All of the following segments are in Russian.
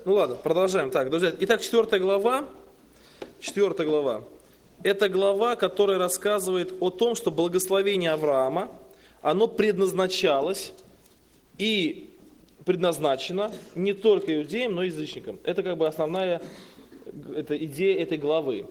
Ну ладно, продолжаем. Так, друзья, итак, 4 глава. 4 глава. Это глава, которая рассказывает о том, что благословение Авраама, оно предназначалось и предназначено не только иудеям, но и язычникам. Это как бы основная идея этой главы.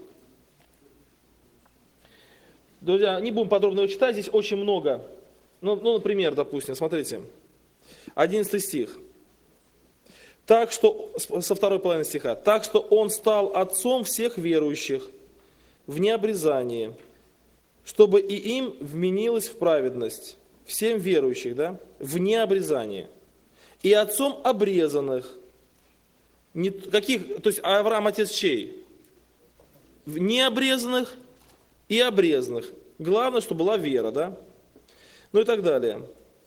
Друзья, не будем подробно его читать, здесь очень много. Ну, например, допустим, смотрите, 11 стих. Так что, со второй половины стиха, так что он стал отцом всех верующих в необрезании, чтобы и им вменилось в праведность, всем верующих, да, в необрезании, и отцом обрезанных, каких, то есть Авраам отец чей? В необрезанных и обрезанных. Главное, чтобы была вера, да? Ну и так далее.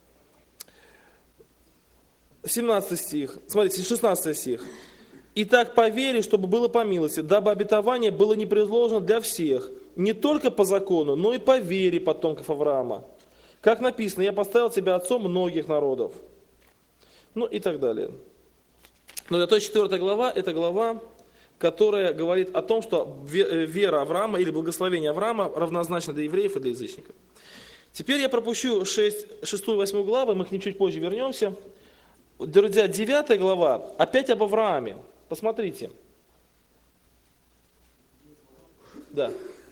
17 стих, смотрите, 16 стих. «Итак, по вере, чтобы было по милости, дабы обетование было не предложено для всех, не только по закону, но и по вере потомков Авраама. Как написано, я поставил тебя отцом многих народов». Ну и так далее. Но то есть 4 глава, это глава, которая говорит о том, что вера Авраама или благословение Авраама равнозначно для евреев и для язычников. Теперь я пропущу 6 и 8 главы, мы к ним чуть позже вернемся. Друзья, 9 глава опять об Аврааме. Посмотрите. Да.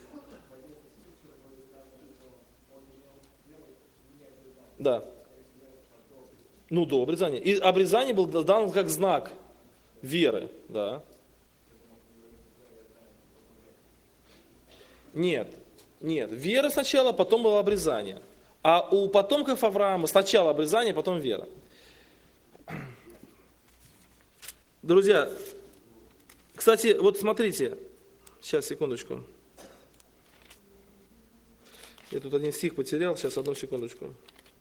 Да. Ну, до обрезания. И обрезание было дано как знак веры. Да. Нет. Вера сначала, потом было обрезание. А у потомков Авраама сначала обрезание, потом вера. Друзья, кстати, вот смотрите, сейчас, секундочку. Я тут один стих потерял, сейчас, одну секундочку.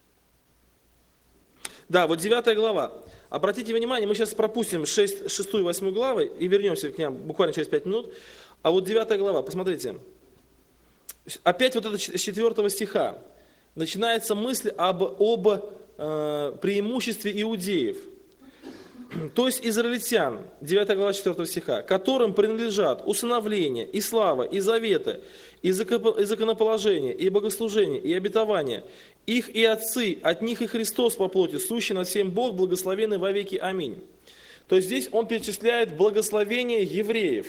Да, вот 9 глава. Обратите внимание, мы сейчас пропустим 6 и 8 главы и вернемся к ним буквально через 5 минут. А вот 9 глава, посмотрите. Опять вот это с 4 стиха начинается мысль об преимуществе иудеев. То есть израильтян, 9 глава 4 стиха, которым принадлежат усыновление, и слава, и заветы, и законоположение, и богослужение, и обетование. Их и отцы, от них и Христос по плоти, сущий над всем Бог, благословенный во веки. Аминь. То есть здесь он перечисляет благословение евреев.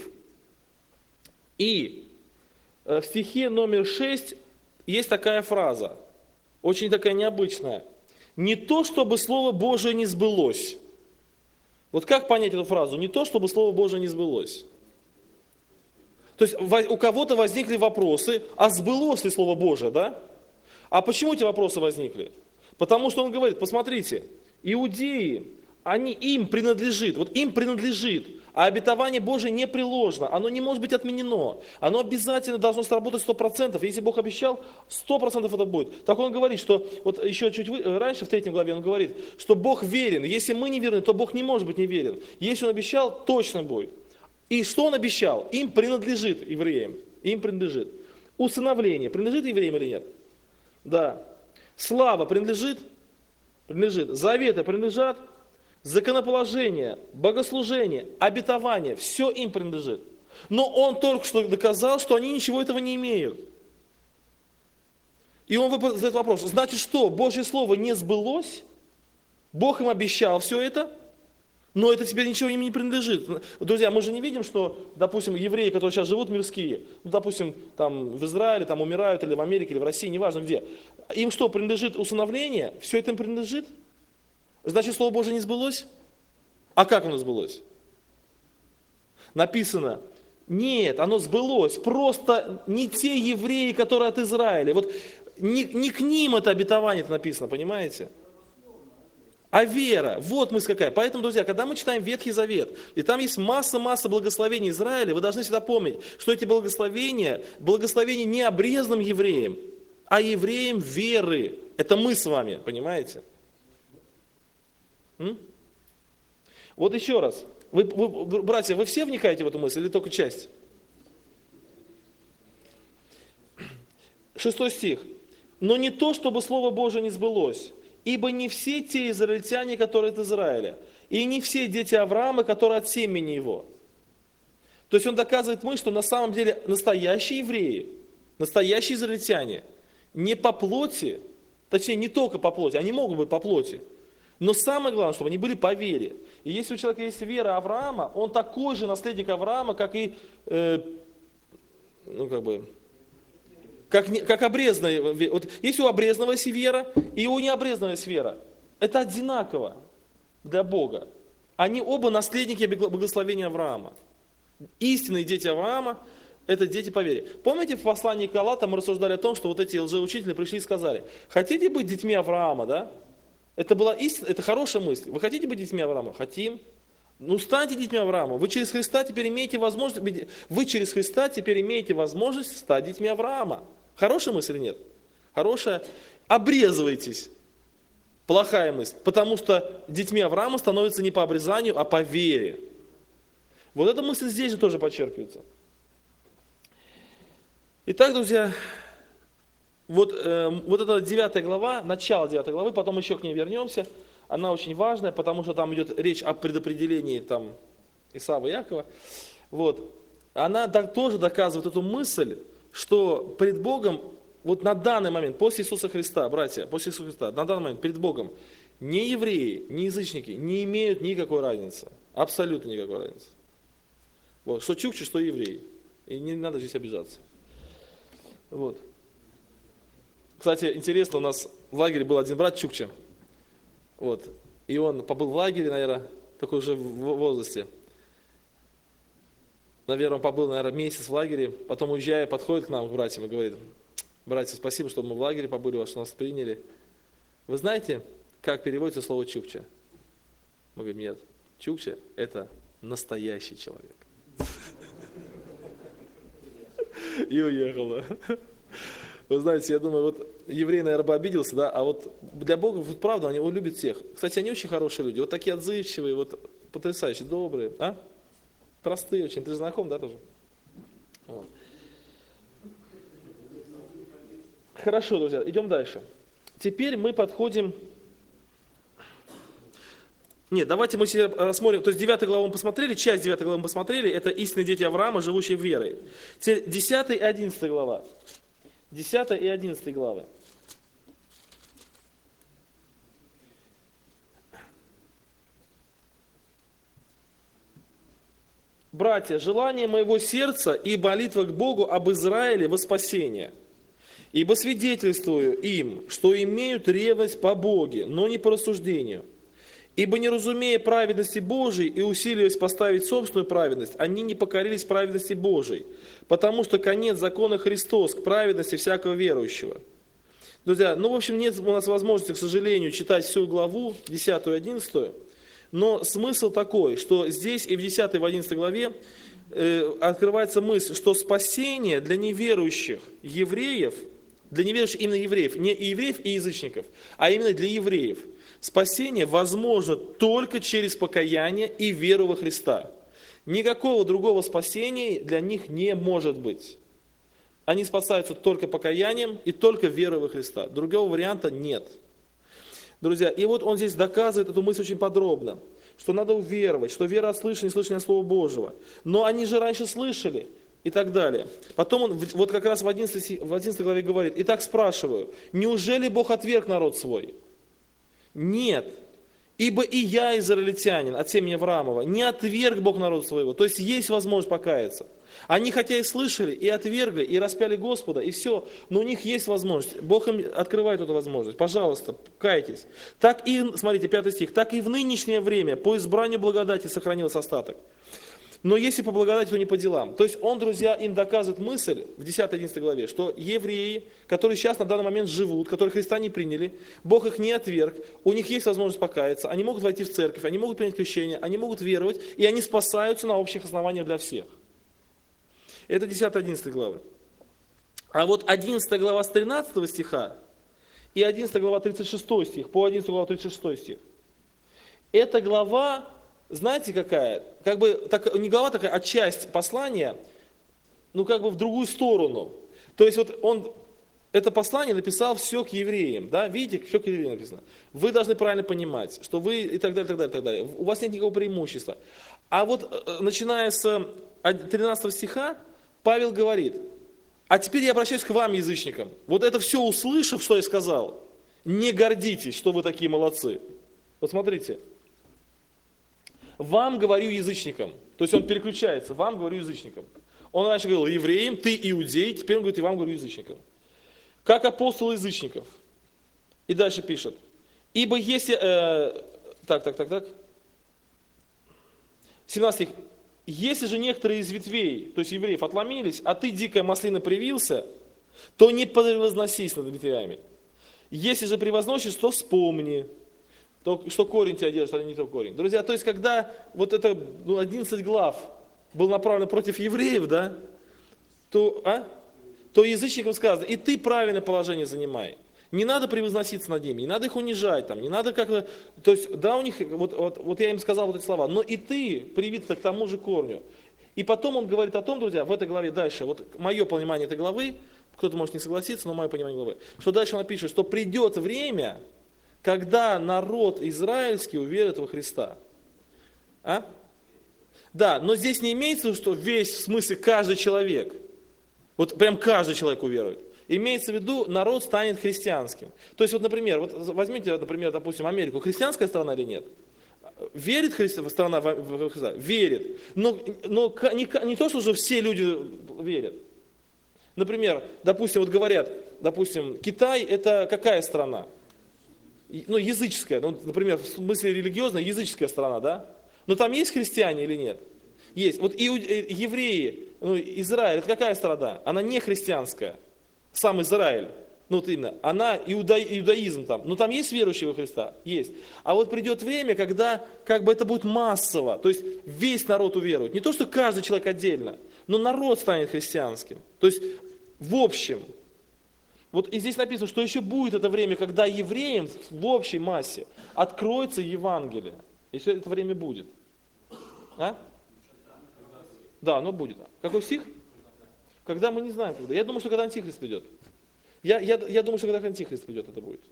И в стихе номер 6 есть такая фраза, очень такая необычная. «Не то, чтобы Слово Божие не сбылось». Вот как понять эту фразу? Не то, чтобы Слово Божие не сбылось. То есть у кого-то возникли вопросы, а сбылось ли Слово Божие, да? А почему эти вопросы возникли? Потому что он говорит, посмотрите, иудеи, им принадлежит, вот им принадлежит, а обетование Божие не приложено, оно не может быть отменено, оно обязательно должно сработать 100%, если Бог обещал, 100% это будет. Так он говорит, что, вот еще чуть раньше, в 3 главе он говорит, что Бог верен, если мы не верны, то Бог не может быть неверен, если Он обещал, точно будет. И что Он обещал? Им принадлежит евреям, им принадлежит. Усыновление принадлежит евреям или нет? Да. Слава принадлежит? Принадлежит. Заветы принадлежат? Законоположение, богослужение, обетование, все им принадлежит. Но он только что доказал, что они ничего этого не имеют. И он задает вопрос, значит что, Божье Слово не сбылось? Бог им обещал все это, но это теперь ничего им не принадлежит. Друзья, мы же не видим, что, допустим, евреи, которые сейчас живут мирские, допустим, там в Израиле, там умирают, или в Америке, или в России, неважно где, им что, принадлежит усыновление? Все это им принадлежит? Значит, Слово Божие не сбылось? А как оно сбылось? Написано, нет, оно сбылось, просто не те евреи, которые от Израиля. Вот не к ним это обетование написано, понимаете? А вера, вот мысль какая. Поэтому, друзья, когда мы читаем Ветхий Завет, и там есть масса благословений Израиля, вы должны всегда помнить, что эти благословения не обрезанным евреям, а евреям веры. Это мы с вами, понимаете? Вот еще раз. Вы, братья, вы все вникаете в эту мысль или только часть? 6 стих. «Но не то, чтобы Слово Божие не сбылось, ибо не все те израильтяне, которые от Израиля, и не все дети Авраама, которые от семени его. То есть он доказывает что на самом деле настоящие евреи, настоящие израильтяне, не по плоти, точнее не только по плоти, они могут быть по плоти, но самое главное, чтобы они были по вере. И если у человека есть вера Авраама, он такой же наследник Авраама, как и, как обрезанная. Вот если у обрезанного есть вера, и у необрезанного есть вера. Это одинаково для Бога. Они оба наследники благословения Авраама. Истинные дети Авраама – это дети по вере. Помните, в послании к Галатам мы рассуждали о том, что вот эти лжеучители пришли и сказали: хотите быть детьми Авраама, да? Это была истина, это хорошая мысль. Вы хотите быть детьми Авраама? Хотим. Ну, станьте детьми Авраама. Вы через Христа теперь имеете возможность стать детьми Авраама. Хорошая мысль или нет? Хорошая. Обрезывайтесь. Плохая мысль. Потому что детьми Авраама становятся не по обрезанию, а по вере. Вот эта мысль здесь же тоже подчеркивается. Итак, друзья, вот эта 9 глава, начало 9 главы, потом еще к ней вернемся. Она очень важная, потому что там идет речь о предопределении Исава и Якова. Вот. Она тоже доказывает эту мысль, что пред Богом, вот на данный момент, после Иисуса Христа, братья, после Иисуса Христа, на данный момент перед Богом ни евреи, ни язычники не имеют никакой разницы. Абсолютно никакой разницы. Вот. Что чукчи, что евреи. И не надо здесь обижаться. Вот. Кстати, интересно, у нас в лагере был один брат чукча. Вот. И он побыл в лагере, наверное, такой уже в возрасте. Наверное, он побыл, наверное, месяц в лагере. Потом, уезжая, подходит к нам, к братьям, и говорит: братья, спасибо, что мы в лагере побыли, что нас приняли. Вы знаете, как переводится слово чукча? Мы говорим: нет. Чукча – это настоящий человек. И уехал. Вы знаете, я думаю, вот еврей, наверное, бы обиделся, да, а вот для Бога, вот правда, он любит всех. Кстати, они очень хорошие люди, вот такие отзывчивые, вот потрясающие, добрые, а? Простые очень. Ты же знаком, да, тоже? Вот. Хорошо, друзья, идем дальше. Теперь мы подходим... Нет, давайте мы себе рассмотрим, то есть 9 главу мы посмотрели, часть 9 главы мы посмотрели, это истинные дети Авраама, живущие верой. Теперь 10 и 11 глава. 10 и 11 главы. Братья, желание моего сердца и молитва к Богу об Израиле во спасение. Ибо свидетельствую им, что имеют ревность по Боге, но не по рассуждению. Ибо не разумея праведности Божией и усиливаясь поставить собственную праведность, они не покорились праведности Божией, потому что конец закона Христос к праведности всякого верующего. Друзья, в общем, нет у нас возможности, к сожалению, читать всю главу, 10 и 11, но смысл такой, что здесь и в 10 и в 11 главе открывается мысль, что спасение для неверующих евреев, для неверующих именно евреев, не евреев и язычников, а именно для евреев, спасение возможно только через покаяние и веру во Христа. Никакого другого спасения для них не может быть. Они спасаются только покаянием и только верой во Христа. Другого варианта нет. Друзья, и вот он здесь доказывает эту мысль очень подробно, что надо уверовать, что вера от слышания и слышания Слова Божьего. Но они же раньше слышали и так далее. Потом он вот как раз в 11 главе говорит: «Итак спрашиваю, неужели Бог отверг народ свой? Нет, ибо и я, израильтянин, от семени Авраамова, не отверг Бог народа своего». То есть возможность покаяться. Они хотя и слышали, и отвергли, и распяли Господа, и все, но у них есть возможность. Бог им открывает эту возможность. Пожалуйста, кайтесь. Так и, смотрите, 5 стих, так и в нынешнее время по избранию благодати сохранился остаток. Но если по благодати, то не по делам. То есть он, друзья, им доказывает мысль в 10-11 главе, что евреи, которые сейчас на данный момент живут, которые Христа не приняли, Бог их не отверг, у них есть возможность покаяться, они могут войти в церковь, они могут принять крещение, они могут веровать, и они спасаются на общих основаниях для всех. Это 10-11 главы. А вот 11 глава с 13 стиха и 11 глава 36 стих, по 11 глава 36 стих. Эта глава, знаете какая? Как бы, не глава такая, а часть послания, в другую сторону. То есть вот он это послание написал все к евреям, да, видите, все к евреям написано. Вы должны правильно понимать, что вы и так далее, так далее, так далее. У вас нет никакого преимущества. А вот начиная с 13 стиха, Павел говорит, а теперь я обращаюсь к вам, язычникам. Вот это все услышав, что я сказал, не гордитесь, что вы такие молодцы. Вот смотрите, вам говорю язычникам, то есть он переключается, вам говорю язычникам. Он раньше говорил евреям, ты иудей, теперь он говорит, и вам говорю язычникам. Как апостол язычников. И дальше пишет. Ибо если... 17 стих. Если же некоторые из ветвей, то есть евреев, отломились, а ты, дикая маслина, привился, то не превозносись над ветвями. Если же превозносишь, то вспомни, что корень тебя держит, а не тот корень. Друзья, то есть когда вот это 11 глав был направлен против евреев, да, то язычникам сказано, и ты правильное положение занимай. Не надо превозноситься над ними, не надо их унижать, там, не надо как-то... То есть, да, у них, вот я им сказал вот эти слова, но и ты привит к тому же корню. И потом он говорит о том, друзья, в этой главе дальше, вот мое понимание этой главы, кто-то может не согласиться, но мое понимание главы, что дальше он пишет, что придет время, когда народ израильский уверует во Христа. А? Да, но здесь не имеется в виду, что весь, в смысле, каждый человек, вот прям каждый человек уверует. Имеется в виду, народ станет христианским. То есть, вот, например, вот возьмите, например, допустим, Америку. Христианская страна или нет? Верит страна в Христа? Верит. Но не то, что уже все люди верят. Например, допустим, вот говорят, допустим, Китай это какая страна? Ну, языческая, ну, например, в смысле религиозная, языческая страна, да? Но там есть христиане или нет? Есть. Вот евреи, ну, Израиль, это какая страна? Она не христианская. Сам Израиль, ну вот именно, она иудаизм там, но там есть верующие во Христа? Есть. А вот придет время, когда как бы это будет массово, то есть весь народ уверует. Не то, что каждый человек отдельно, но народ станет христианским. То есть в общем. Вот и здесь написано, что еще будет это время, когда евреям в общей массе откроется Евангелие. Если это время будет. А? Да, оно будет. Какой стих? Когда мы не знаем, когда. Я думаю, что когда Антихрист придет. Я думаю, что когда Антихрист придет, это будет.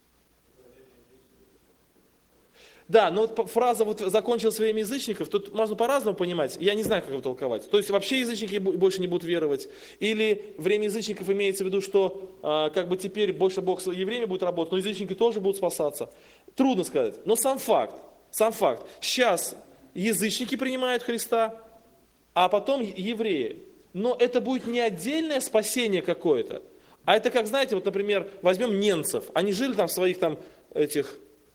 Да, но вот фраза вот «закончилось время язычников», тут можно по-разному понимать, я не знаю, как его толковать. То есть вообще язычники больше не будут веровать, или время язычников имеется в виду, что как бы теперь больше Бог с евреями будет работать, но язычники тоже будут спасаться. Трудно сказать, но сам факт, сейчас язычники принимают Христа, а потом евреи. Но это будет не отдельное спасение какое-то, а это как, знаете, вот, например, возьмем немцев, они жили там в своих там этих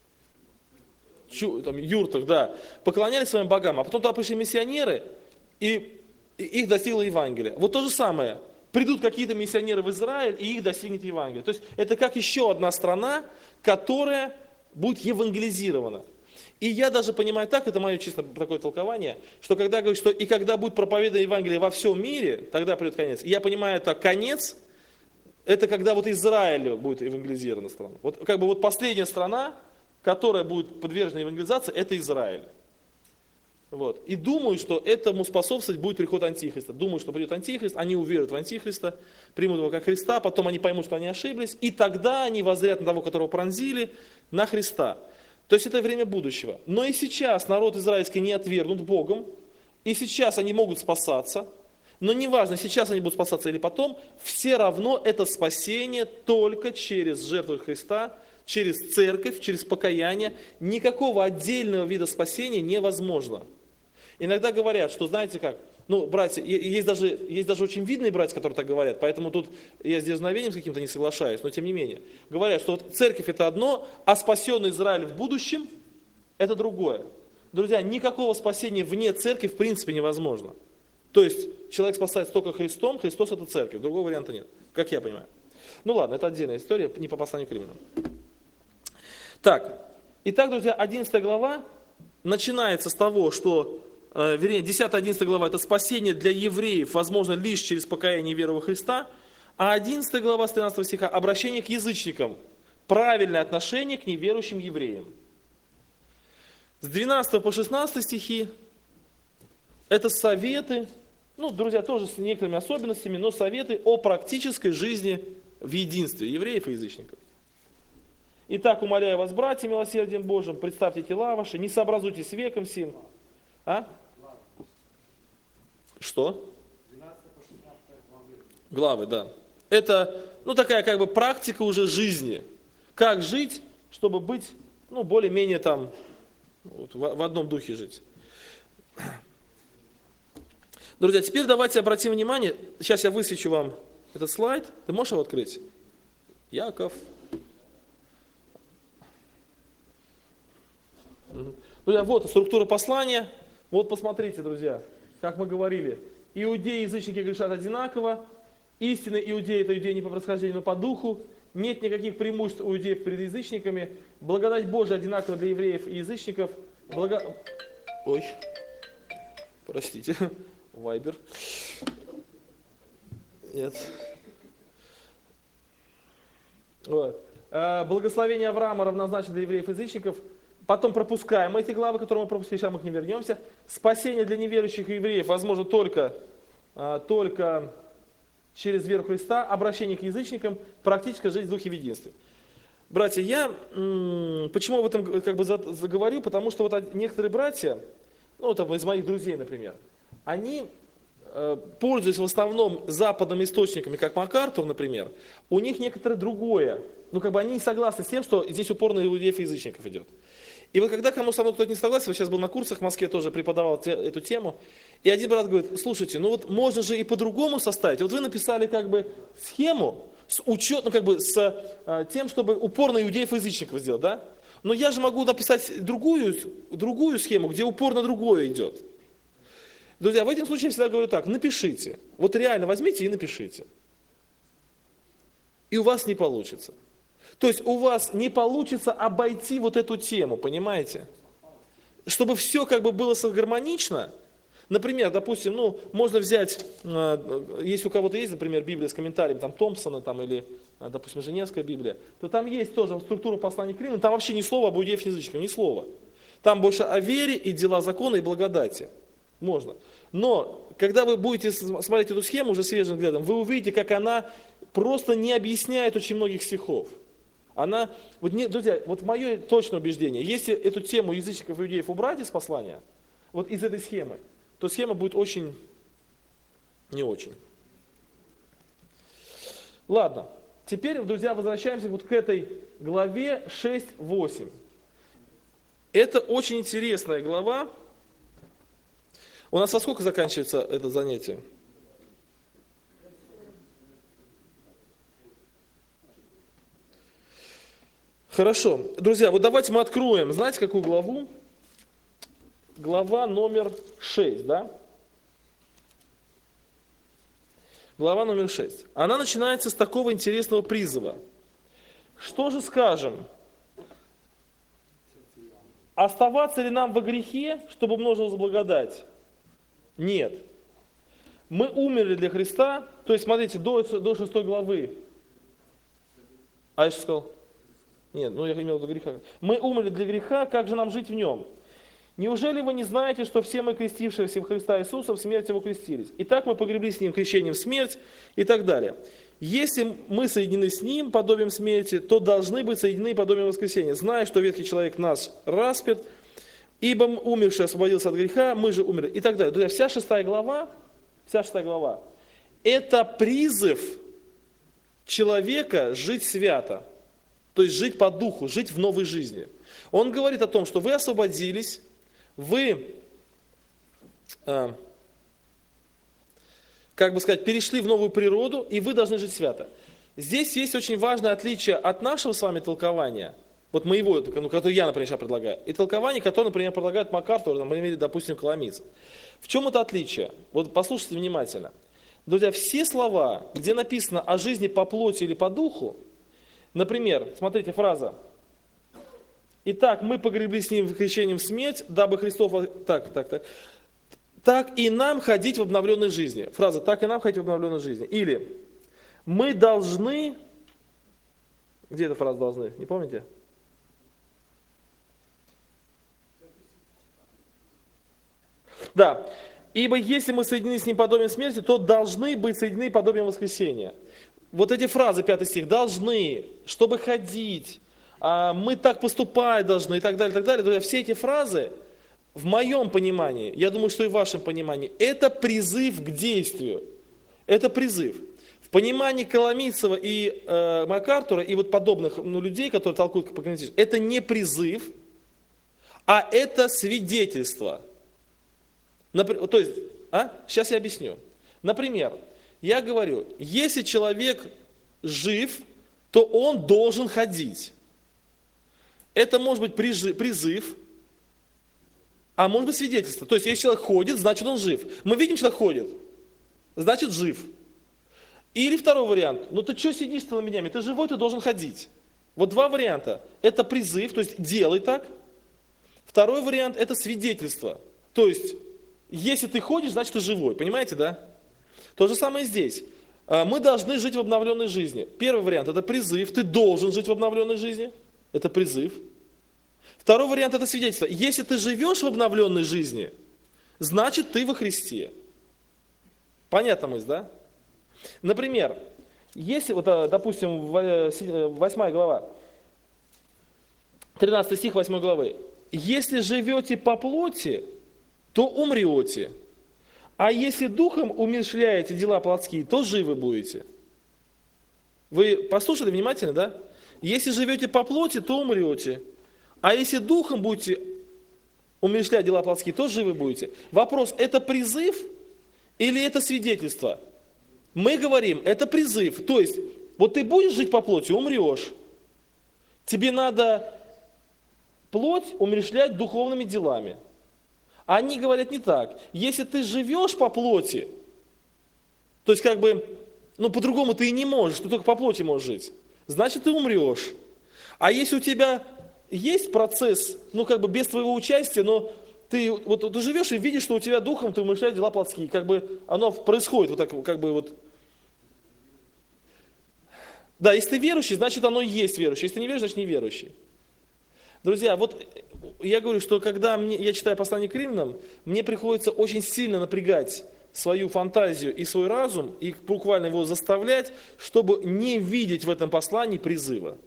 юртах, да, поклонялись своим богам, а потом туда пришли миссионеры, и их достигло Евангелие. Вот то же самое, придут какие-то миссионеры в Израиль, и их достигнет Евангелие. То есть это как еще одна страна, которая будет евангелизирована. И я даже понимаю так, это мое чисто такое толкование, что когда говорят, что и когда будет проповедано Евангелие во всем мире, тогда придет конец. И я понимаю, это конец, это когда вот Израиль будет евангелизирована страна. Вот как бы вот последняя страна, которая будет подвержена евангелизации, это Израиль. Вот. И думаю, что этому способствовать будет приход Антихриста. Думаю, что придет Антихрист, они уверуют в Антихриста, примут его как Христа, потом они поймут, что они ошиблись, и тогда они воззрят на того, которого пронзили, на Христа. То есть это время будущего. Но и сейчас народ израильский не отвергнут Богом, и сейчас они могут спасаться, но неважно, сейчас они будут спасаться или потом, все равно это спасение только через жертву Христа, через церковь, через покаяние. Никакого отдельного вида спасения невозможно. Иногда говорят, что знаете как, ну, братья, есть даже очень видные братья, которые так говорят, поэтому тут я с дерзновением с каким-то не соглашаюсь, но тем не менее. Говорят, что вот церковь это одно, а спасенный Израиль в будущем это другое. Друзья, никакого спасения вне церкви в принципе невозможно. То есть человек спасается только Христом, Христос это церковь, другого варианта нет, как я понимаю. Ну ладно, это отдельная история, не по посланию к Римлянам. Так, итак, друзья, 11 глава начинается с того, что, вернее, 10-11 глава это спасение для евреев, возможно, лишь через покаяние и веру во Христа, а 11 глава с 13 стиха обращение к язычникам, правильное отношение к неверующим евреям. С 12 по 16 стихи это советы, ну, друзья, тоже с некоторыми особенностями, но советы о практической жизни в единстве евреев и язычников. Итак, умоляю вас, братья, милосердием Божьим, представьте тела ваши, не сообразуйтесь с веком сим. А? Что? Главы, да. Это, такая как бы практика уже жизни. Как жить, чтобы быть, более-менее там, в одном духе жить. Друзья, теперь давайте обратим внимание, сейчас я высвечу вам этот слайд. Ты можешь его открыть? Яков. Друзья, вот структура послания. Вот посмотрите, друзья, как мы говорили. Иудеи и язычники грешат одинаково. Истинный иудей – это иудей не по происхождению, но по духу. Нет никаких преимуществ у иудеев перед язычниками. Благодать Божия одинакова для евреев и язычников. Ой, простите, Вайбер. Нет. Вот. Благословение Авраама равнозначно для евреев и язычников. Потом пропускаем эти главы, которые мы пропустили, сейчас мы к ним вернемся. Спасение для неверующих евреев возможно только через веру в Христа, обращение к язычникам, практическая жизнь в духе в единстве. Братья, я почему об этом как бы заговорю? Потому что вот некоторые братья, из моих друзей, например, они, пользуясь в основном западными источниками, как МакАртур, например, у них некоторое другое. Они не согласны с тем, что здесь упорно иудеев и язычников идет. И вот когда кому со мной кто-то не согласен, вот сейчас был на курсах в Москве, тоже преподавал эту тему, и один брат говорит: слушайте, можно же и по-другому составить. Вот вы написали как бы схему с учетом, с тем, чтобы упорно иудеев и язычников сделать, да? Но я же могу написать другую схему, где упорно другое идет. Друзья, в этом случае я всегда говорю так: напишите. Вот реально возьмите и напишите. И у вас не получится. То есть у вас не получится обойти вот эту тему, понимаете? Чтобы все как бы было гармонично. Например, допустим, можно взять, если у кого-то есть, например, Библия с комментарием там Томпсона или, допустим, Женевская Библия, то там есть тоже структура послания к Римлянам, там вообще ни слова об иудеях и язычниках, ни слова. Там больше о вере и дела закона и благодати. Можно. Но когда вы будете смотреть эту схему уже свежим взглядом, вы увидите, как она просто не объясняет очень многих стихов. Друзья, мое точное убеждение, если эту тему язычников и иудеев убрать из послания, вот из этой схемы, то схема будет очень не очень. Ладно, теперь, друзья, возвращаемся вот к этой главе 6-8. Это очень интересная глава. У нас во сколько заканчивается это занятие? Хорошо. Друзья, вот давайте мы откроем, знаете, какую главу? Глава номер 6, да? Глава номер 6. Она начинается с такого интересного призыва. Что же скажем? Оставаться ли нам во грехе, чтобы умножилась благодать? Нет. Мы умерли для Христа, то есть, смотрите, до 6 главы. А я что сказал? Нет, я имел в виду греха. Мы умерли для греха, как же нам жить в нем? Неужели вы не знаете, что все мы, крестившиеся в Христа Иисуса, в смерть Его крестились? Итак, мы погребли с Ним крещением в смерть и так далее. Если мы соединены с Ним подобием смерти, то должны быть соединены подобием воскресения, зная, что ветхий человек наш распят, ибо умерший освободился от греха, мы же умерли и так далее. Друзья, вся 6 глава, это призыв человека жить свято, то есть жить по духу, жить в новой жизни. Он говорит о том, что вы освободились, вы, перешли в новую природу, и вы должны жить свято. Здесь есть очень важное отличие от нашего с вами толкования, вот моего, которое я, например, сейчас предлагаю, и толкование, которое, например, предлагает МакАртур, например, допустим, Коломийцев. В чем это отличие? Вот послушайте внимательно. Друзья, все слова, где написано о жизни по плоти или по духу, например, смотрите, фраза: «Итак, мы погребли с Ним крещением в смерть, дабы Христов...» Так и нам ходить в обновленной жизни. Фраза «так и нам ходить в обновленной жизни». Или «мы должны...» Где эта фраза «должны»? Не помните? Да. «Ибо если мы соединены с Ним подобием смерти, то должны быть соединены подобием воскресения». вот эти фразы, 5 стих, должны, чтобы ходить, мы так поступать должны и так далее, и так далее. Друзья, все эти фразы, в моем понимании, я думаю, что и в вашем понимании, это призыв к действию. Это призыв. В понимании Коломийцева и МакАртура, и вот подобных людей, которые толкуют по когнитивизму, это не призыв, а это свидетельство. То есть, сейчас я объясню. Например, я говорю, если человек жив, то он должен ходить. Это может быть призыв, а может быть свидетельство. То есть, если человек ходит, значит он жив. Мы видим, что ходит, значит жив. Или второй вариант, ну ты что сидишь целыми днями, ты живой, ты должен ходить. Вот два варианта. Это призыв, то есть делай так. Второй вариант это свидетельство. То есть, если ты ходишь, значит ты живой. Понимаете, да? То же самое здесь. Мы должны жить в обновленной жизни. Первый вариант это призыв, ты должен жить в обновленной жизни. Это призыв. Второй вариант это свидетельство. Если ты живешь в обновленной жизни, значит ты во Христе. Понятна мысль, да? Например, если, вот, допустим, 8 глава, 13 стих 8 главы. Если живете по плоти, то умрете. А если духом умерщвляете дела плотские, то живы будете. Вы послушали внимательно, да? Если живете по плоти, то умрете. А если духом будете умерщвлять дела плотские, то живы будете. Вопрос, это призыв или это свидетельство? Мы говорим, это призыв. То есть, вот ты будешь жить по плоти, умрешь. Тебе надо плоть умерщвлять духовными делами. Они говорят не так. Если ты живешь по плоти, то есть как бы, по-другому ты и не можешь, ты только по плоти можешь жить, значит ты умрешь. А если у тебя есть процесс, без твоего участия, но ты живешь и видишь, что у тебя духом ты умерщвляешь дела плотские, оно происходит вот так, Да, если ты верующий, значит оно и есть верующий. Если ты не верующий, значит неверующий. Друзья, я говорю, что когда я читаю послание к Римлянам, мне приходится очень сильно напрягать свою фантазию и свой разум, и буквально его заставлять, чтобы не видеть в этом послании призыва.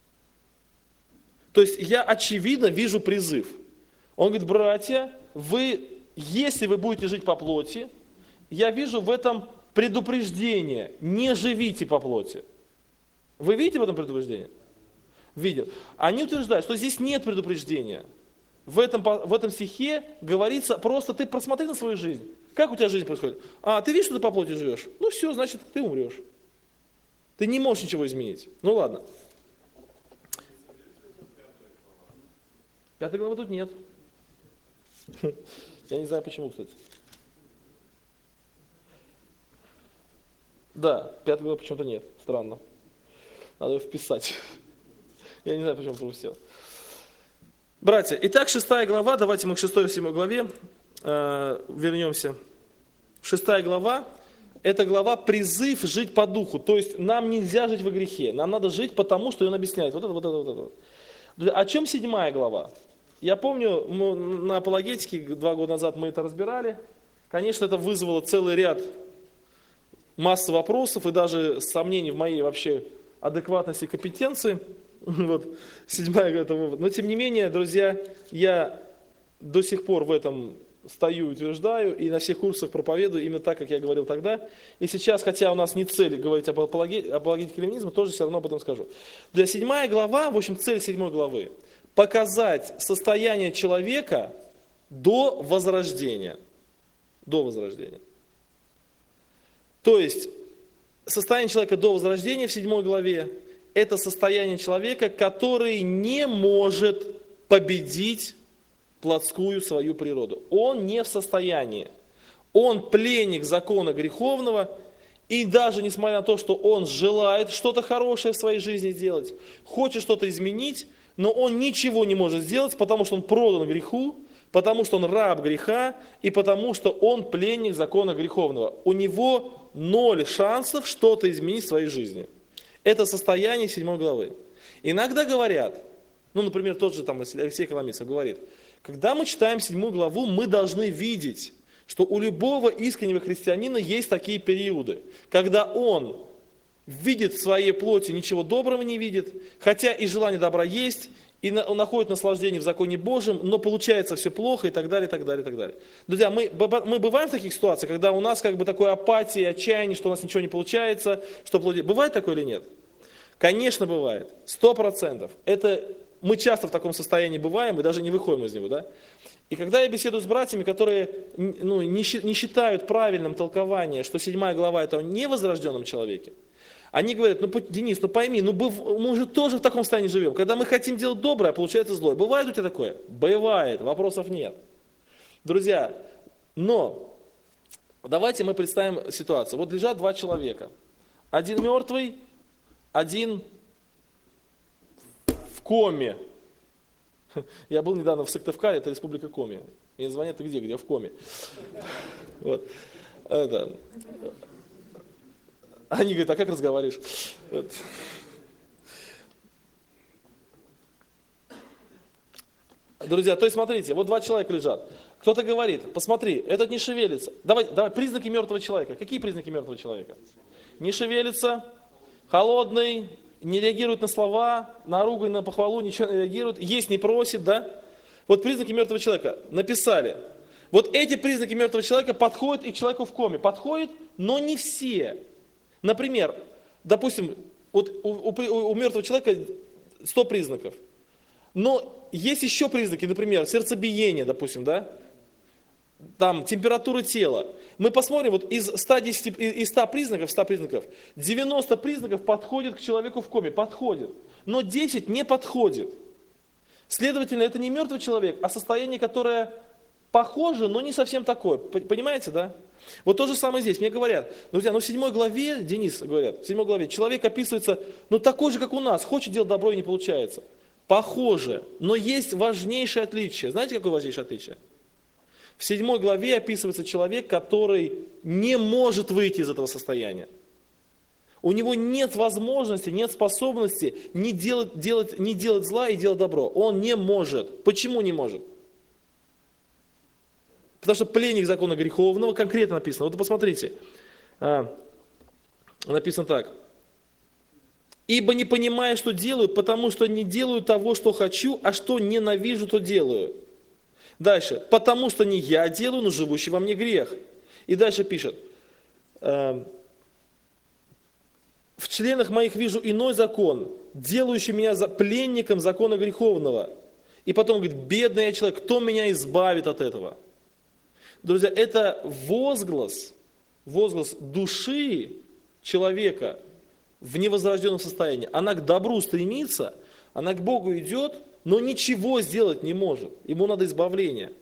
То есть я очевидно вижу призыв. Он говорит, братья, если вы будете жить по плоти, я вижу в этом предупреждение, не живите по плоти. Вы видите в этом предупреждение? Видят. Они утверждают, что здесь нет предупреждения. В этом стихе говорится, просто ты просмотри на свою жизнь. Как у тебя жизнь происходит? Ты видишь, что ты по плоти живешь? Все, значит, ты умрешь. Ты не можешь ничего изменить. Ладно. 5 главы тут нет. Я не знаю, почему, кстати. Да, 5 главы почему-то нет. Странно. Надо ее вписать. Я не знаю, почему пропустил. Братья, итак, 6 глава, давайте мы к 6-7 главе вернемся. 6 глава, это глава призыв жить по духу. То есть нам нельзя жить во грехе, нам надо жить потому, что он объясняет. Вот это. О чем 7 глава? Я помню, на апологетике 2 года назад мы это разбирали. Конечно, это вызвало целый ряд массы вопросов и даже сомнений в моей вообще адекватности и компетенции. 7 глава. Но тем не менее, друзья, я до сих пор в этом стою и утверждаю, и на всех курсах проповедую именно так, как я говорил тогда. И сейчас, хотя у нас не цель говорить об апологетике кальвинизма, тоже все равно об этом скажу. Для 7 глава, в общем, цель 7 главы – показать состояние человека до возрождения. До возрождения. То есть, состояние человека до возрождения в 7 главе – это состояние человека, который не может победить плотскую свою природу. Он не в состоянии. Он пленник закона греховного, и даже несмотря на то, что он желает что-то хорошее в своей жизни делать, хочет что-то изменить, но он ничего не может сделать, потому что он продан греху, потому что он раб греха, и потому что он пленник закона греховного. У него 0 шансов что-то изменить в своей жизни. Это состояние 7 главы. Иногда говорят, например, тот же Алексей Коломийцев говорит, когда мы читаем 7 главу, мы должны видеть, что у любого искреннего христианина есть такие периоды, когда он видит в своей плоти, ничего доброго не видит, хотя и желание добра есть, и он находит наслаждение в законе Божьем, но получается все плохо и так далее, и так далее, и так далее. Друзья, мы бываем в таких ситуациях, когда у нас как бы такое апатия, отчаяние, что у нас ничего не получается, что бывает такое или нет? Конечно, бывает, 100%. Это мы часто в таком состоянии бываем и даже не выходим из него, да? И когда я беседую с братьями, которые не считают правильным толкование, что 7 глава это о невозрожденном человеке, они говорят, Денис, пойми, мы же тоже в таком состоянии живем. Когда мы хотим делать доброе, а получается злое. Бывает у тебя такое? Бывает, вопросов нет. Друзья, но давайте мы представим ситуацию. Вот лежат два человека. Один мертвый, один в коме. Я был недавно в Сыктывкаре, это республика Коми. Мне звонят, ты где? Где? В коме. Вот. Они говорят, а как разговариваешь? Вот. Друзья, то есть смотрите, вот два человека лежат. Кто-то говорит, посмотри, этот не шевелится. Давай, признаки мертвого человека. Какие признаки мертвого человека? Не шевелится, холодный, не реагирует на слова, на ругань, на похвалу, ничего не реагирует, есть не просит, да? Вот признаки мертвого человека написали. Вот эти признаки мертвого человека подходят и к человеку в коме. Подходят, но не все. Например, допустим, вот у мертвого человека 100 признаков. Но есть еще признаки, например, сердцебиение, допустим, да? Там температура тела. Мы посмотрим, вот из 100 признаков, 90 признаков подходит к человеку в коме, подходит. Но 10 не подходит. Следовательно, это не мертвый человек, а состояние, которое похоже, но не совсем такое. Понимаете, да? Вот то же самое здесь. Мне говорят, друзья, в 7 главе, Денис говорят, в 7 главе человек описывается, такой же, как у нас, хочет делать добро и не получается. Похоже, но есть важнейшее отличие. Знаете, какое важнейшее отличие? В 7 главе описывается человек, который не может выйти из этого состояния. У него нет возможности, нет способности не делать зла и делать добро. Он не может. Почему не может? Потому что пленник закона греховного, конкретно написано. Вот посмотрите. Написано так. «Ибо не понимаю, что делаю, потому что не делаю того, что хочу, а что ненавижу, то делаю». Дальше. «Потому что не я делаю, но живущий во мне грех». И дальше пишет. «В членах моих вижу иной закон, делающий меня пленником закона греховного». И потом говорит, бедный я человек, кто меня избавит от этого? Друзья, это возглас души человека в невозрожденном состоянии. Она к добру стремится, она к Богу идет, но ничего сделать не может. Ему надо избавление.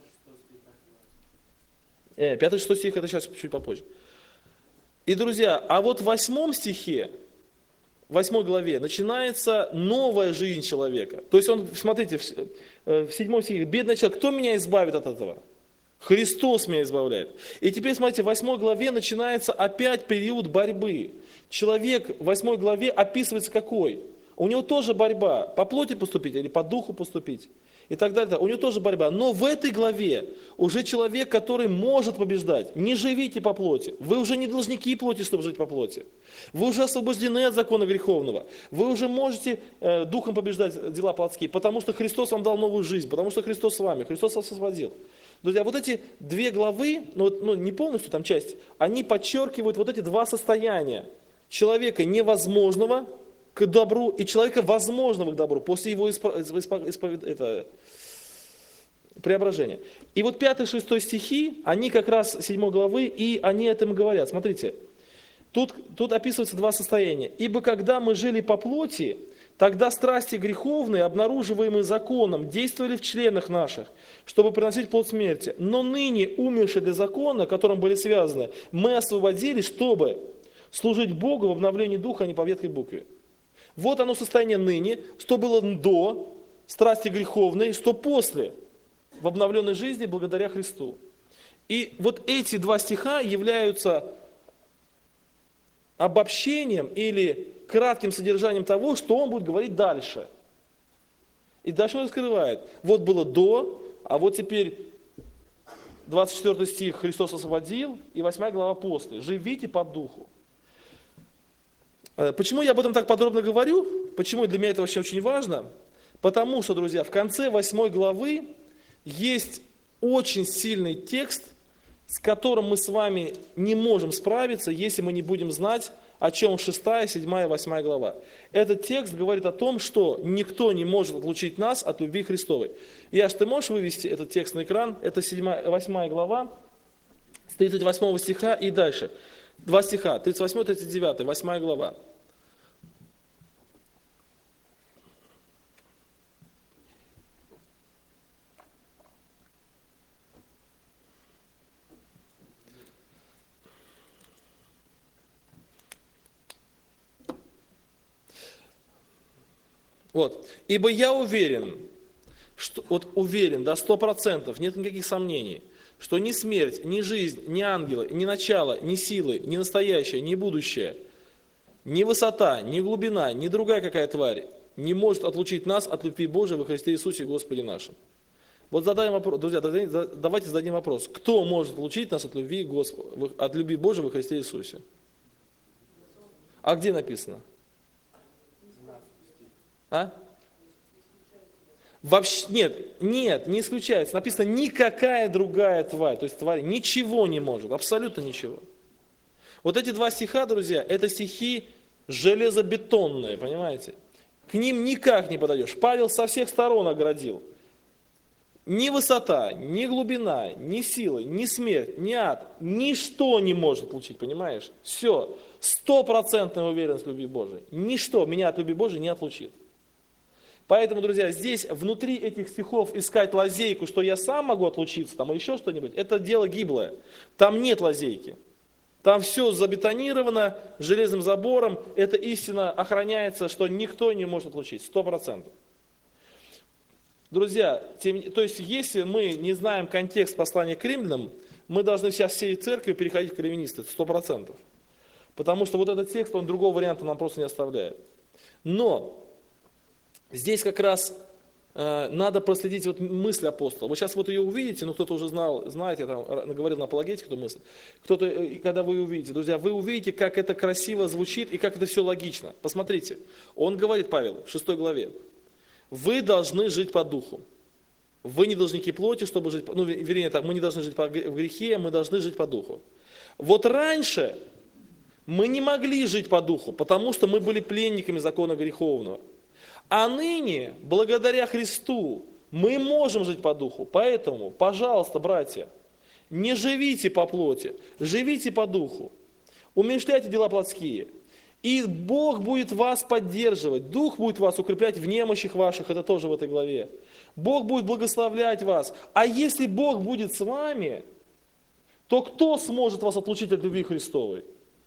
5-6 стих, это сейчас чуть попозже. И, друзья, а вот в 8 стихе, в 8 главе, начинается новая жизнь человека. То есть он, смотрите, в 7 стихе, бедный человек, кто меня избавит от этого? Христос меня избавляет. И теперь, смотрите, в 8 главе начинается опять период борьбы. Человек в 8 главе описывается какой? У него тоже борьба, по плоти поступить или по духу поступить. И так далее. У него тоже борьба. Но в этой главе уже человек, который может побеждать. Не живите по плоти. Вы уже не должники плоти, чтобы жить по плоти. Вы уже освобождены от закона греховного. Вы уже можете духом побеждать дела плотские, потому что Христос вам дал новую жизнь, потому что Христос с вами, Христос вас освободил. Друзья, вот эти 2 главы, не полностью там часть, они подчеркивают вот эти 2 состояния. Человека невозможного к добру и человека возможного к добру после его преображения. И вот 5-6 стихи, они как раз 7 главы, и они этим говорят. Смотрите, тут описываются 2 состояния. «Ибо когда мы жили по плоти, тогда страсти греховные, обнаруживаемые законом, действовали в членах наших, чтобы приносить плод смерти. Но ныне, умершие для закона, которым были связаны, мы освободились, чтобы служить Богу в обновлении духа, а не по ветхой букве». Вот оно состояние ныне, что было до страсти греховной, что после в обновленной жизни благодаря Христу. И вот эти 2 стиха являются обобщением или кратким содержанием того, что он будет говорить дальше. И дальше он раскрывает. Вот было до, а вот теперь 24 стих Христос освободил, и 8 глава после. Живите по духу. Почему я об этом так подробно говорю? Почему для меня это вообще очень важно? Потому что, друзья, в конце 8 главы есть очень сильный текст, с которым мы с вами не можем справиться, если мы не будем знать, о чем 6, 7 и 8 глава. Этот текст говорит о том, что никто не может отлучить нас от любви Христовой. Яш, ты можешь вывести этот текст на экран? Это 8 глава, с 38 стиха и дальше. 2 стиха, 38, 39, 8 глава. Вот. Ибо я уверен, что, вот уверен, да, 100%, нет никаких сомнений, что ни смерть, ни жизнь, ни ангелы, ни начало, ни силы, ни настоящее, ни будущее, ни высота, ни глубина, ни другая какая тварь не может отлучить нас от любви Божией во Христе Иисусе Господе нашим. Вот задаем вопрос, друзья, давайте зададим вопрос. Кто может отлучить нас от любви Божией во Христе Иисусе? А где написано? А? Вообще, нет, не исключается. Написано, никакая другая тварь, то есть тварь ничего не может, абсолютно ничего. Вот эти 2 стиха, друзья, это стихи железобетонные, понимаете? К ним никак не подойдешь. Павел со всех сторон оградил. Ни высота, ни глубина, ни силы, ни смерть, ни ад, ничто не может получить, понимаешь? Все, 100% уверенность в любви Божией. Ничто меня от любви Божией не отлучит. Поэтому, друзья, здесь внутри этих стихов искать лазейку, что я сам могу отлучиться, там, или еще что-нибудь, это дело гиблое. Там нет лазейки. Там все забетонировано железным забором, эта истина охраняется, что никто не может отлучить, 100%. Друзья, то есть если мы не знаем контекст послания к римлянам, мы должны сейчас всей церкви переходить к раввинистам, 100%. Потому что вот этот текст, он другого варианта нам просто не оставляет. Но здесь как раз надо проследить вот мысль апостола. Вы сейчас вот ее увидите, ну кто-то уже знает, я там говорил на апологетике эту мысль. Кто-то, когда вы ее увидите, друзья, вы увидите, как это красиво звучит и как это все логично. Посмотрите, он говорит, Павел, в 6 главе, вы должны жить по духу. Вы не должники плоти, чтобы жить, ну вернее так, мы не должны жить в грехе, мы должны жить по духу. Вот раньше мы не могли жить по духу, потому что мы были пленниками закона греховного. А ныне, благодаря Христу, мы можем жить по духу. Поэтому, пожалуйста, братья, не живите по плоти, живите по духу. Умерщвляйте дела плотские. И Бог будет вас поддерживать, Дух будет вас укреплять в немощах ваших, это тоже в этой главе. Бог будет благословлять вас. А если Бог будет с вами, то кто сможет вас отлучить от любви Христовой?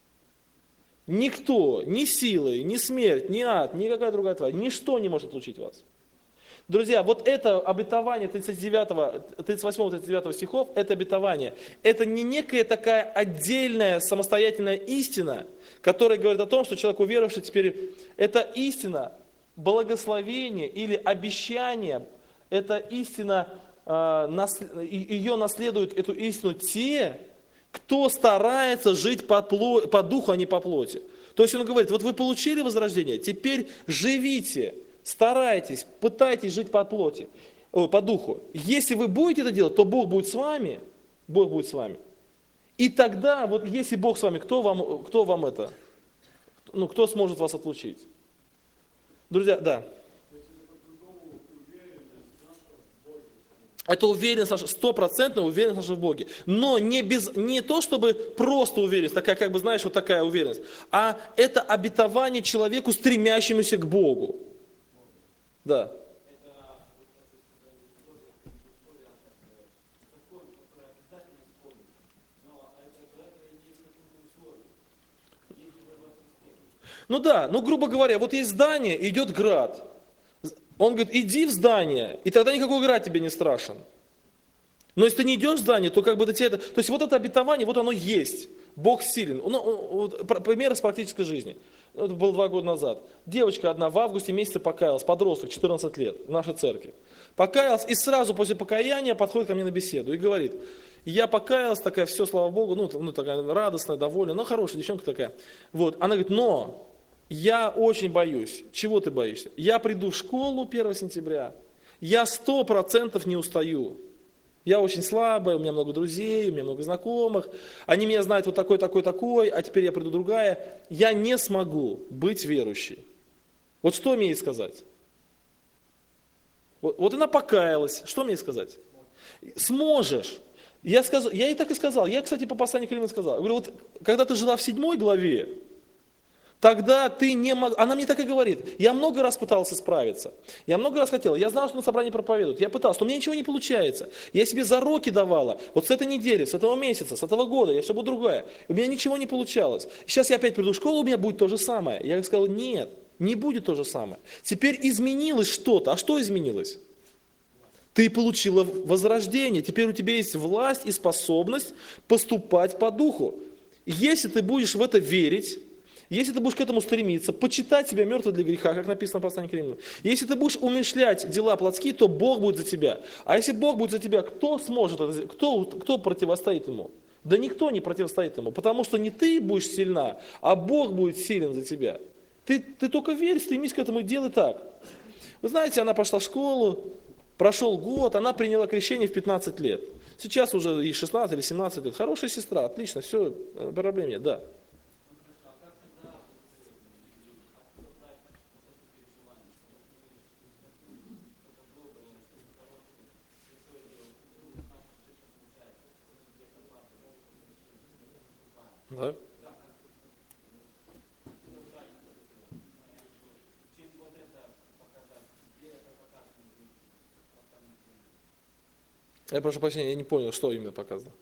Никто, ни силы, ни смерть, ни ад, никакая другая тварь, ничто не может отлучить вас. Друзья, вот это обетование 38-39 стихов, это обетование, это не некая такая отдельная самостоятельная истина, которая говорит о том, что человек уверовавший теперь, это истина, благословение или обещание, это истина, ее наследуют эту истину те, кто старается жить по духу, а не по плоти. То есть он говорит, вот вы получили возрождение, теперь живите, старайтесь, пытайтесь жить по плоти, по духу. Если вы будете это делать, то Бог будет с вами. Бог будет с вами. И тогда, вот если Бог с вами, кто вам это? Ну, кто сможет вас отлучить? Друзья, да. Это уверенность наша, 100% уверенность наша в Боге. Но не то, чтобы просто уверенность, такая, как бы, знаешь, вот такая уверенность, а это обетование человеку, стремящемуся к Богу. Да. Ну да, ну грубо говоря, вот есть здание, идет град. Он говорит, иди в здание, и тогда никакой град тебе не страшен. Но если ты не идешь в здание, то как бы до тебя это... То есть вот это обетование, вот оно есть. Бог силен. Пример из практической жизни. Это было 2 года назад. Девочка одна в августе месяце покаялась, подросток, 14 лет, в нашей церкви. Покаялась, и сразу после покаяния подходит ко мне на беседу и говорит, я покаялась, такая, все, слава Богу, ну такая радостная, довольная, ну хорошая девчонка такая. Вот. Она говорит, но Я очень боюсь. Чего ты боишься? Я приду в школу 1 сентября, я 100% не устаю. Я очень слабая, у меня много друзей, у меня много знакомых, они меня знают вот такой, такой, такой, а теперь я приду другая. Я не смогу быть верующей. Вот что мне ей сказать? Вот она покаялась, что мне ей сказать? Сможешь. Я ей так и сказал. Я, кстати, по посланию к Римлянам сказал. Я говорю, вот когда ты жила в 7 главе, тогда ты не мог... Она мне так и говорит. Я много раз пытался справиться. Я много раз хотел. Я знал, что на собрании проповедуют. Я пытался, но у меня ничего не получается. Я себе зароки давала. Вот с этой недели, с этого месяца, с этого года, я все буду другая. У меня ничего не получалось. Сейчас я опять приду в школу, у меня будет то же самое. Я сказал, нет, не будет то же самое. Теперь изменилось что-то. А что изменилось? Ты получила возрождение. Теперь у тебя есть власть и способность поступать по духу. Если ты будешь в это верить, если ты будешь к этому стремиться, почитать себя мертвым для греха, как написано в послании к Римлянам, если ты будешь умерщвлять дела плотские, то Бог будет за тебя. А если Бог будет за тебя, кто сможет это сделать? Кто противостоит ему? Да никто не противостоит ему, потому что не ты будешь сильна, а Бог будет силен за тебя. Ты только верь, стремись к этому и делай так. Вы знаете, она пошла в школу, прошел год, она приняла крещение в 15 лет. Сейчас уже и 16 или 17 лет. Хорошая сестра, отлично, все, проблем нет, да. Да. Я прошу прощения, я не понял, что именно показано.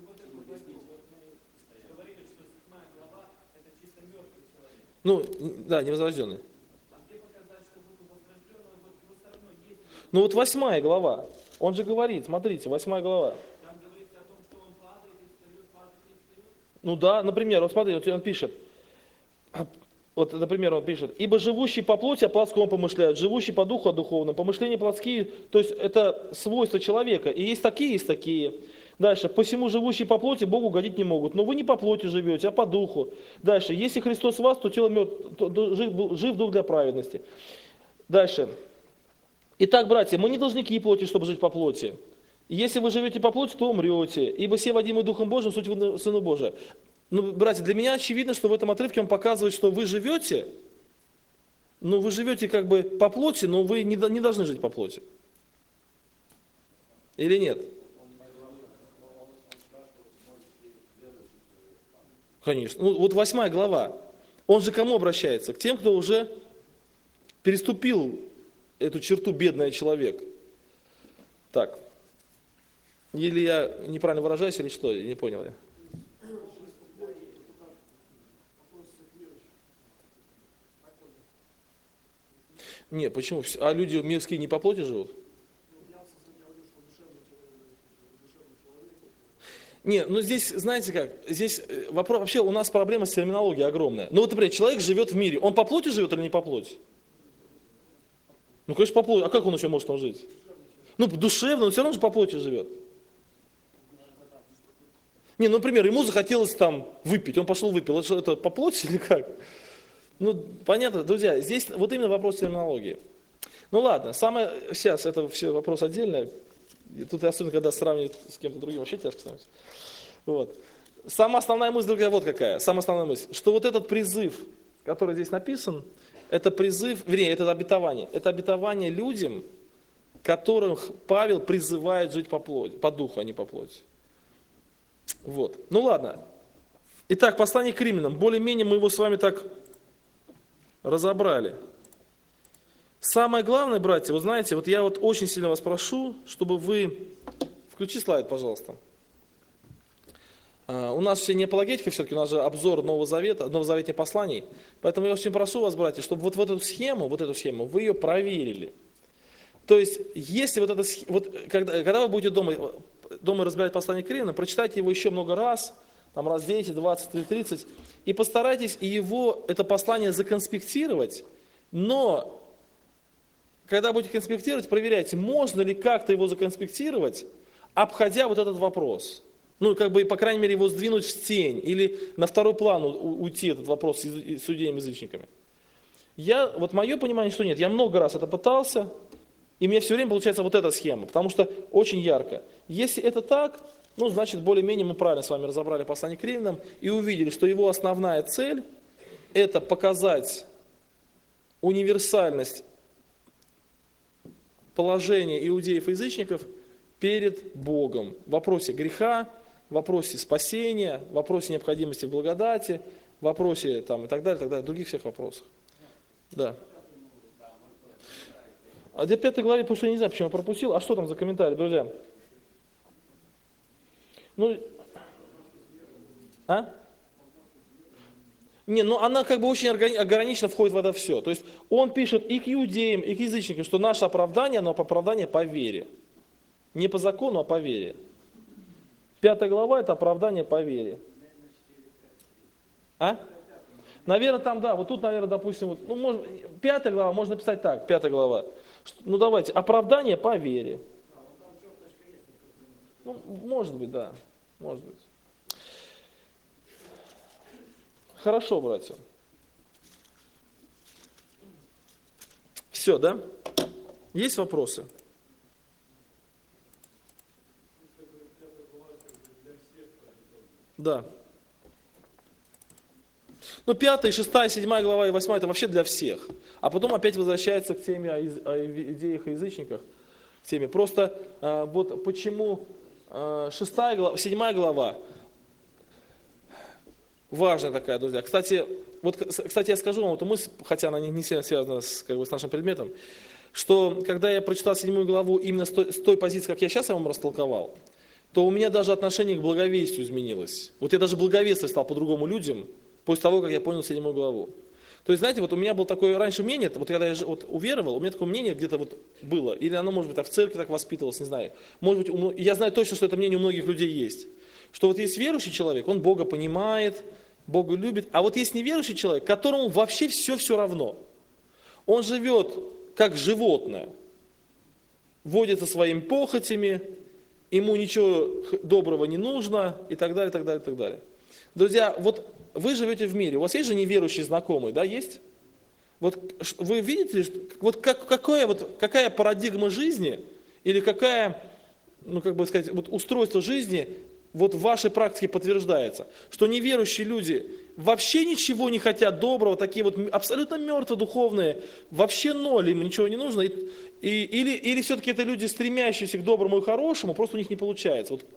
Ну, да, невозрожденный. Ну вот 8 глава, он же говорит, смотрите, 8 глава. Ну да, например, вот смотри, вот он пишет, вот, например, он пишет, ибо живущий по плоти о плотском помышляют, живущий по духу о духовном, помышления плотские, то есть это свойства человека, и есть такие, есть такие. Дальше, посему живущие по плоти Богу угодить не могут, но вы не по плоти живете, а по духу. Дальше, если Христос в вас, то тело мертв, то жив дух для праведности. Дальше, итак, братья, мы не должники плоти, чтобы жить по плоти. Если вы живете по плоти, то умрете, ибо все водимые Духом Божьим, суть Сыну Божия. Ну, братья, для меня очевидно, что в этом отрывке он показывает, что вы живете, но вы живете как бы по плоти, но вы не должны жить по плоти. Или нет? Конечно. Ну, вот 8 глава. Он же к кому обращается? К тем, кто уже переступил эту черту бедный человек. Так. Или я неправильно выражаюсь, или что? Я не понял я. Не, почему? А люди мирские не по плоти живут? Не, ну здесь, знаете как, здесь вопрос, вообще у нас проблема с терминологией огромная. Ну вот, например, человек живет в мире, он по плоти живет или не по плоти? Ну, конечно, по плоти. А как он еще может там жить? Ну, душевно, но все равно же по плоти живет. Не, ну, например, ему захотелось там выпить, он пошел выпил. Это по плоти или как? Ну, понятно, друзья, здесь вот именно вопрос терминологии. Ну ладно, сейчас это все вопрос отдельный. И тут особенно, когда сравнивать с кем-то другим, вообще тяжко становится. Вот. Самая основная мысль, другая, вот какая. Самая основная мысль, что вот этот призыв, который здесь написан, это призыв, вернее, это обетование. Это обетование людям, которых Павел призывает жить по плоти, по духу, а не по плоти. Вот. Ну ладно. Итак, послание к Римлянам. Более-менее мы его с вами так разобрали. Самое главное, братья, вы знаете, вот я вот очень сильно вас прошу, чтобы вы... Включи слайд, пожалуйста. У нас все не апологетика, все-таки у нас же обзор Нового Завета, новозаветных посланий. Поэтому я очень прошу вас, братья, чтобы вот эту схему, вы ее проверили. То есть, если вот это, вот, когда вы будете дома разбирать послание к Римлянам, прочитайте его еще много раз, там раз 10, 20 или 30, и постарайтесь это послание законспектировать, но когда будете конспектировать, проверяйте, можно ли как-то его законспектировать, обходя вот этот вопрос. Ну, как бы, по крайней мере, его сдвинуть в тень или на второй план уйти этот вопрос с иудеями-язычниками. Вот мое понимание, что нет. Я много раз это пытался, и мне все время получается вот эта схема, потому что очень ярко. Если это так, ну, значит, более-менее мы правильно с вами разобрали послание к Римлянам и увидели, что его основная цель – это показать универсальность положения иудеев и язычников перед Богом в вопросе греха, в вопросе спасения, в вопросе необходимости в благодати, в вопросе там, и так далее, других всех вопросах. Да. А для 5 главе, потому что я не знаю, почему я пропустил. А что там за комментарий, друзья? Ну, Не, ну она как бы очень ограниченно входит в это все. То есть он пишет и к иудеям, и к язычникам, что наше оправдание, оно оправдание по вере. Не по закону, а по вере. 5 глава – это оправдание по вере. Наверное, там, да, вот тут, наверное, допустим, вот, 5 глава, можно написать так, 5 глава. Ну, давайте, оправдание по вере. Ну, может быть, да, может быть. Хорошо, братья. Все, да? Есть вопросы? Да. Ну, 5, 6, 7 глава и 8 это вообще для всех. А потом опять возвращается к теме о идеях и язычниках. К теме. Просто вот почему 6 глава, 7 глава важная такая, друзья. Кстати, я скажу вам эту мысль, хотя она не сильно связана с нашим предметом, что когда я прочитал 7 главу именно с той позиции, как я сейчас вам растолковал, то у меня даже отношение к благовестию изменилось. Вот я даже благовествовать стал по-другому людям, после того, как я понял 7 главу. То есть, знаете, вот у меня было такое раньше мнение, вот когда я уверовал, у меня такое мнение где-то вот было, или оно, может быть, в церкви так воспитывалось, не знаю. Может быть, я знаю точно, что это мнение у многих людей есть. Что вот есть верующий человек, он Бога понимает, Бога любит, а вот есть неверующий человек, которому вообще все равно. Он живет как животное, водится своими похотями, ему ничего доброго не нужно, и так далее, и так далее, и так далее. Друзья, вот вы живете в мире, у вас есть же неверующие знакомые, да, есть? Вот вы видите, вот какая парадигма жизни, или какая, ну, как бы сказать, вот устройство жизни вот в вашей практике подтверждается, что неверующие люди вообще ничего не хотят доброго, такие вот абсолютно мертвые духовные, вообще ноль, им ничего не нужно, или все-таки это люди, стремящиеся к доброму и хорошему, просто у них не получается. Вот.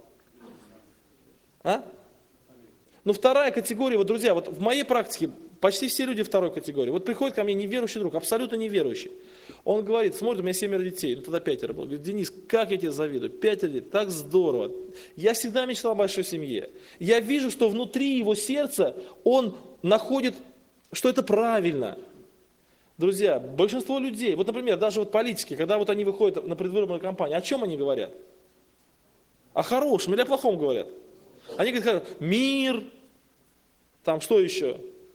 Ну, вторая категория, вот, друзья, вот в моей практике почти все люди второй категории. Вот приходит ко мне неверующий друг, абсолютно неверующий. Он говорит, смотрит, у меня 7 детей, ну тогда 5 было. Говорит, Денис, как я тебе завидую, 5 детей, так здорово. Я всегда мечтал о большой семье. Я вижу, что внутри его сердца он находит, что это правильно. Друзья, большинство людей, вот, например, даже вот политики, когда вот они выходят на предвыборную кампанию, о чем они говорят? О хорошем или о плохом говорят? Они говорят, мир, там что еще?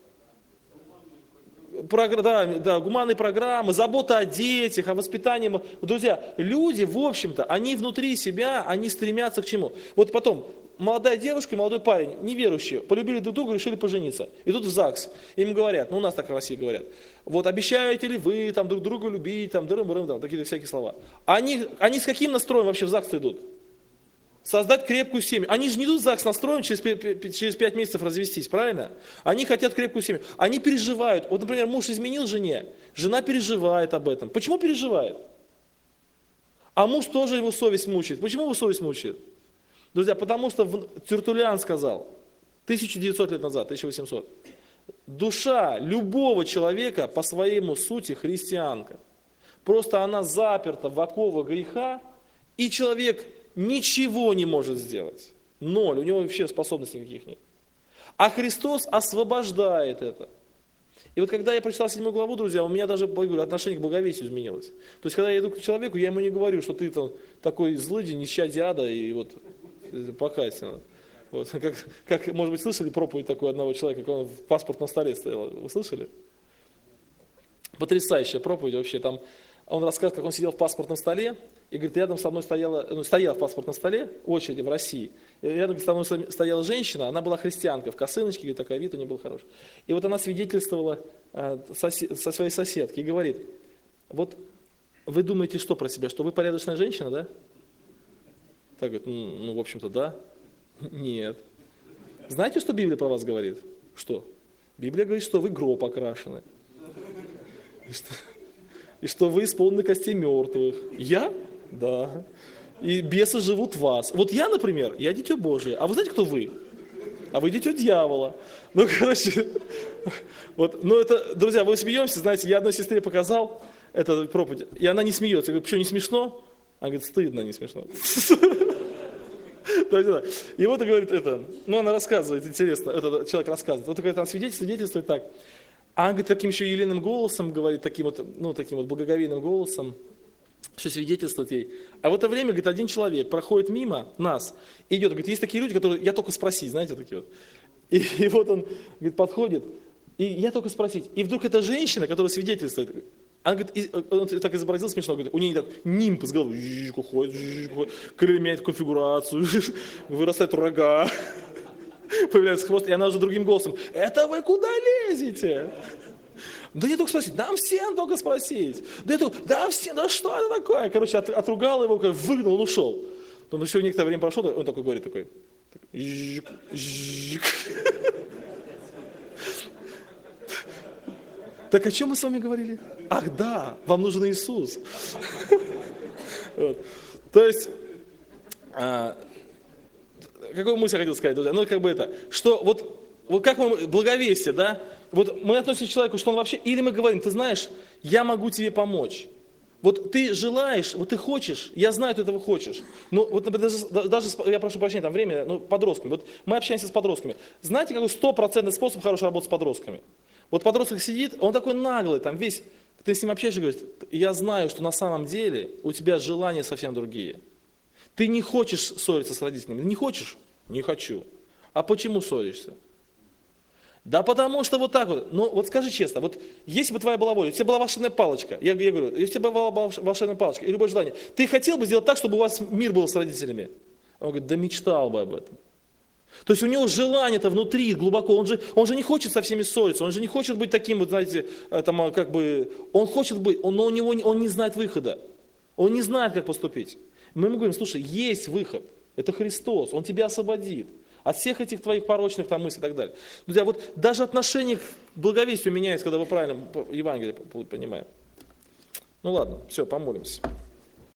Гуманные программы, забота о детях, о воспитании. Друзья, люди, в общем-то, они внутри себя, они стремятся к чему? Вот потом, молодая девушка и молодой парень, неверующие, полюбили друг друга, решили пожениться. Идут в ЗАГС, им говорят, ну у нас так в России говорят, вот обещаете ли вы там друг друга любить, там, такие всякие слова. Они с каким настроем вообще в ЗАГС идут? Создать крепкую семью. Они же не идут в ЗАГС настроем через 5 месяцев развестись, правильно? Они хотят крепкую семью. Они переживают. Вот, например, муж изменил жене, жена переживает об этом. Почему переживает? А муж тоже его совесть мучает. Почему его совесть мучает? Друзья, потому что Тертуллиан сказал, 1900 лет назад, 1800, душа любого человека по своему сути христианка. Просто она заперта в оковах греха, и человек ничего не может сделать. Ноль, у него вообще способностей никаких нет. А Христос освобождает это. И вот когда я прочитал 7 главу, друзья, у меня даже, говорю, отношение к благовестию изменилось. То есть, когда я иду к человеку, я ему не говорю, что ты там такой злыдень, несчадие ада, и вот покайся надо. Вот, как, может быть, слышали проповедь такой одного человека, как он в паспортном столе стоял. Вы слышали? Потрясающая проповедь вообще. Там он рассказывает, как он сидел в паспортном столе, И говорит, рядом со мной стояла в паспортном столе, очереди в России. И рядом со мной стояла женщина, она была христианка, в косыночке, говорит, такой вид у нее был хороший. И вот она свидетельствовала со своей соседкой и говорит, вот вы думаете что про себя, что вы порядочная женщина, да? Так говорит, ну, в общем-то, да. Нет. Знаете, что Библия про вас говорит? Что? Библия говорит, что вы гроб окрашены. И что вы исполнены костей мертвых. Я? Да. И бесы живут в вас. Вот я, например, я дитё Божие. А вы знаете, кто вы? А вы дитё дьявола. Ну, короче, вот, ну это, друзья, вы смеемся, знаете, я одной сестре показал эту проповедь, и она не смеется. Я говорю, что, не смешно? Она говорит, стыдно, не смешно. И вот говорит это, ну она рассказывает, интересно, этот человек рассказывает. Вот такой там свидетельствует так. А он говорит, таким еще елейным голосом говорит, таким вот благоговейным голосом, что свидетельствует ей. А в это время, говорит, один человек проходит мимо нас, идет, говорит, есть такие люди, которые, я только спросить, знаете, такие вот. И вот он, говорит, подходит, и я только спросить. И вдруг эта женщина, которая свидетельствует, она говорит, он так изобразил смешно, говорит, у нее так нимб с головы уходит, крылья меняет конфигурацию, вырастают рога, появляется хвост, и она уже другим голосом, это вы куда лезете? Да я только спросить, да всем только спросить. Да всем, да что это такое? Короче, отругал его, выгнал, он ушел. Потом еще некоторое время прошло, он такой говорит, Так о чем мы с вами говорили? Ах да, вам нужен Иисус. То есть, какую мысль я хотел сказать, друзья? Ну, как бы это, что вот как мы, благовестие, да? Вот мы относимся к человеку, что он вообще, или мы говорим, ты знаешь, я могу тебе помочь. Вот ты желаешь, вот ты хочешь, я знаю, ты этого хочешь. Ну, вот, например, даже я прошу прощения, там время, ну, подростками. Вот мы общаемся с подростками. Знаете, какой 100% способ хорошей работы с подростками? Вот подросток сидит, он такой наглый, там весь, ты с ним общаешься и говоришь, я знаю, что на самом деле у тебя желания совсем другие. Ты не хочешь ссориться с родителями, не хочешь? Не хочу. А почему ссоришься? Да потому что вот так вот, ну вот скажи честно, вот если бы твоя была воля, у тебя была волшебная палочка, я говорю, если у тебя была волшебная палочка и любое желание, ты хотел бы сделать так, чтобы у вас мир был с родителями? Он говорит, да мечтал бы об этом. То есть у него желание-то внутри глубоко, он же не хочет со всеми ссориться, он же не хочет быть таким, вот знаете, там, как бы, он хочет быть, но у него, он не знает выхода, он не знает, как поступить. Мы ему говорим, слушай, есть выход, это Христос, Он тебя освободит от всех этих твоих порочных там мыслей и так далее. Друзья, вот даже отношение к благовестию меняется, когда вы правильно Евангелие понимаете. Ну ладно, все, помолимся.